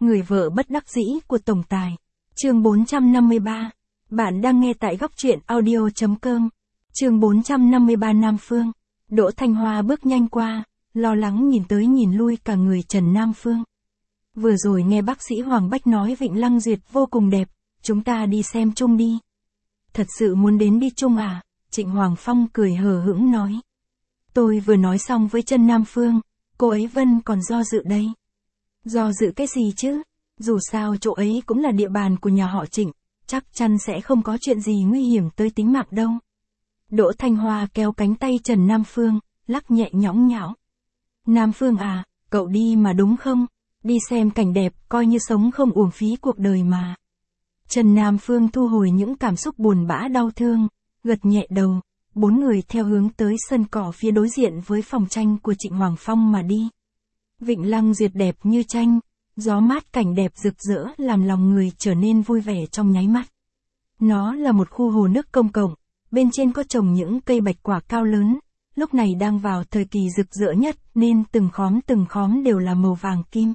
Người vợ bất đắc dĩ của tổng tài. Chương 453. Bạn đang nghe tại góc truyện audio.com. Chương 453 Nam Phương. Đỗ Thanh Hoa bước nhanh qua, lo lắng nhìn tới nhìn lui cả người Trần Nam Phương. Vừa rồi nghe bác sĩ Hoàng Bách nói Vịnh Lăng Duyệt vô cùng đẹp, chúng ta đi xem chung đi. Thật sự muốn đến đi chung à? Trịnh Hoàng Phong cười hờ hững nói. Tôi vừa nói xong với Trần Nam Phương, cô ấy Vân còn do dự đây. Do dự cái gì chứ? Dù sao chỗ ấy cũng là địa bàn của nhà họ Trịnh, chắc chắn sẽ không có chuyện gì nguy hiểm tới tính mạng đâu. Đỗ Thanh Hoa kéo cánh tay Trần Nam Phương, lắc nhẹ nhõng nhẽo. Nam Phương à, cậu đi mà đúng không? Đi xem cảnh đẹp, coi như sống không uổng phí cuộc đời mà. Trần Nam Phương thu hồi những cảm xúc buồn bã đau thương, gật nhẹ đầu, bốn người theo hướng tới sân cỏ phía đối diện với phòng tranh của Trịnh Hoàng Phong mà đi. Vịnh Lăng Duyệt đẹp như tranh, gió mát cảnh đẹp rực rỡ làm lòng người trở nên vui vẻ trong nháy mắt. Nó là một khu hồ nước công cộng, bên trên có trồng những cây bạch quả cao lớn, lúc này đang vào thời kỳ rực rỡ nhất nên từng khóm đều là màu vàng kim.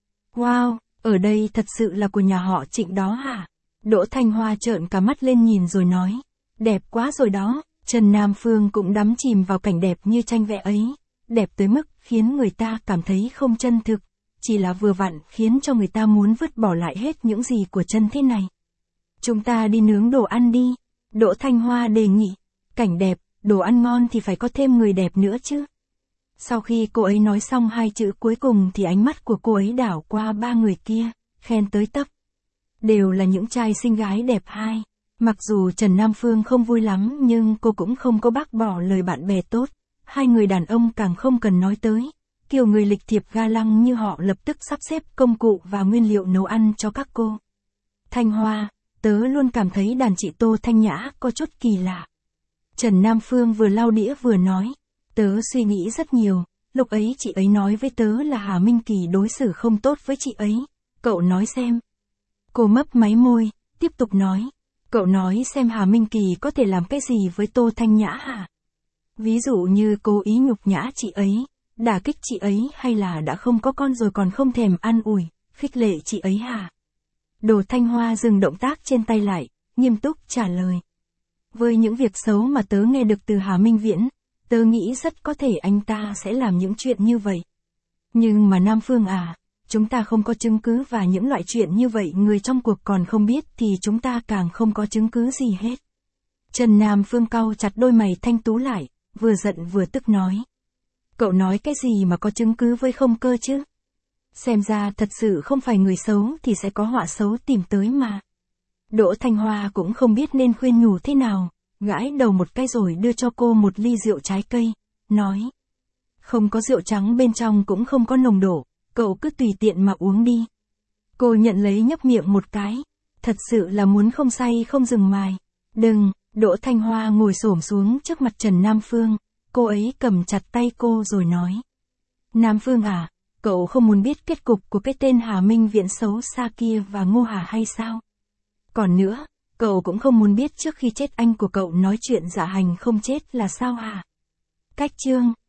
Wow, ở đây thật sự là của nhà họ Trịnh đó hả? Đỗ Thanh Hoa trợn cả mắt lên nhìn rồi nói. Đẹp quá rồi đó. Trần Nam Phương cũng đắm chìm vào cảnh đẹp như tranh vẽ ấy. Đẹp tới mức khiến người ta cảm thấy không chân thực. Chỉ là vừa vặn khiến cho người ta muốn vứt bỏ lại hết những gì của chân thế này. Chúng ta đi nướng đồ ăn đi. Đỗ Thanh Hoa đề nghị. Cảnh đẹp, đồ ăn ngon thì phải có thêm người đẹp nữa chứ. Sau khi cô ấy nói xong hai chữ cuối cùng thì ánh mắt của cô ấy đảo qua ba người kia, khen tới tấp. Đều là những trai xinh gái đẹp hai. Mặc dù Trần Nam Phương không vui lắm nhưng cô cũng không có bác bỏ lời bạn bè tốt. Hai người đàn ông càng không cần nói tới. Kiểu người lịch thiệp ga lăng như họ lập tức sắp xếp công cụ và nguyên liệu nấu ăn cho các cô. Thanh Hoa, tớ luôn cảm thấy đàn chị Tô Thanh Nhã có chút kỳ lạ. Trần Nam Phương vừa lau đĩa vừa nói. Tớ suy nghĩ rất nhiều, lúc ấy chị ấy nói với tớ là Hà Minh Kỳ đối xử không tốt với chị ấy. Cậu nói xem. Cô mấp máy môi, tiếp tục nói. Cậu nói xem Hà Minh Kỳ có thể làm cái gì với Tô Thanh Nhã hả? Ví dụ như cố ý nhục nhã chị ấy, đả kích chị ấy hay là đã không có con rồi còn không thèm an ủi, khích lệ chị ấy hả? Đỗ Thanh Hoa dừng động tác trên tay lại, nghiêm túc trả lời. Với những việc xấu mà tớ nghe được từ Hà Minh Viễn, tớ nghĩ rất có thể anh ta sẽ làm những chuyện như vậy. Nhưng mà Nam Phương à, chúng ta không có chứng cứ và những loại chuyện như vậy người trong cuộc còn không biết thì chúng ta càng không có chứng cứ gì hết. Trần Nam Phương cau chặt đôi mày thanh tú lại, vừa giận vừa tức nói. Cậu nói cái gì mà có chứng cứ với không cơ chứ? Xem ra thật sự không phải người xấu thì sẽ có họa xấu tìm tới mà. Đỗ Thanh Hoa cũng không biết nên khuyên nhủ thế nào, gãi đầu một cái rồi đưa cho cô một ly rượu trái cây, nói. Không có rượu trắng bên trong cũng không có nồng độ, cậu cứ tùy tiện mà uống đi. Cô nhận lấy nhấp miệng một cái, thật sự là muốn không say không dừng mài. Đừng, Đỗ Thanh Hoa ngồi xổm xuống trước mặt Trần Nam Phương, cô ấy cầm chặt tay cô rồi nói. Nam Phương à, cậu không muốn biết kết cục của cái tên Hà Minh Viễn xấu xa kia và Ngô Hà hay sao? Còn nữa, cậu cũng không muốn biết trước khi chết anh của cậu nói chuyện dạ hành không chết là sao hả? Cách chương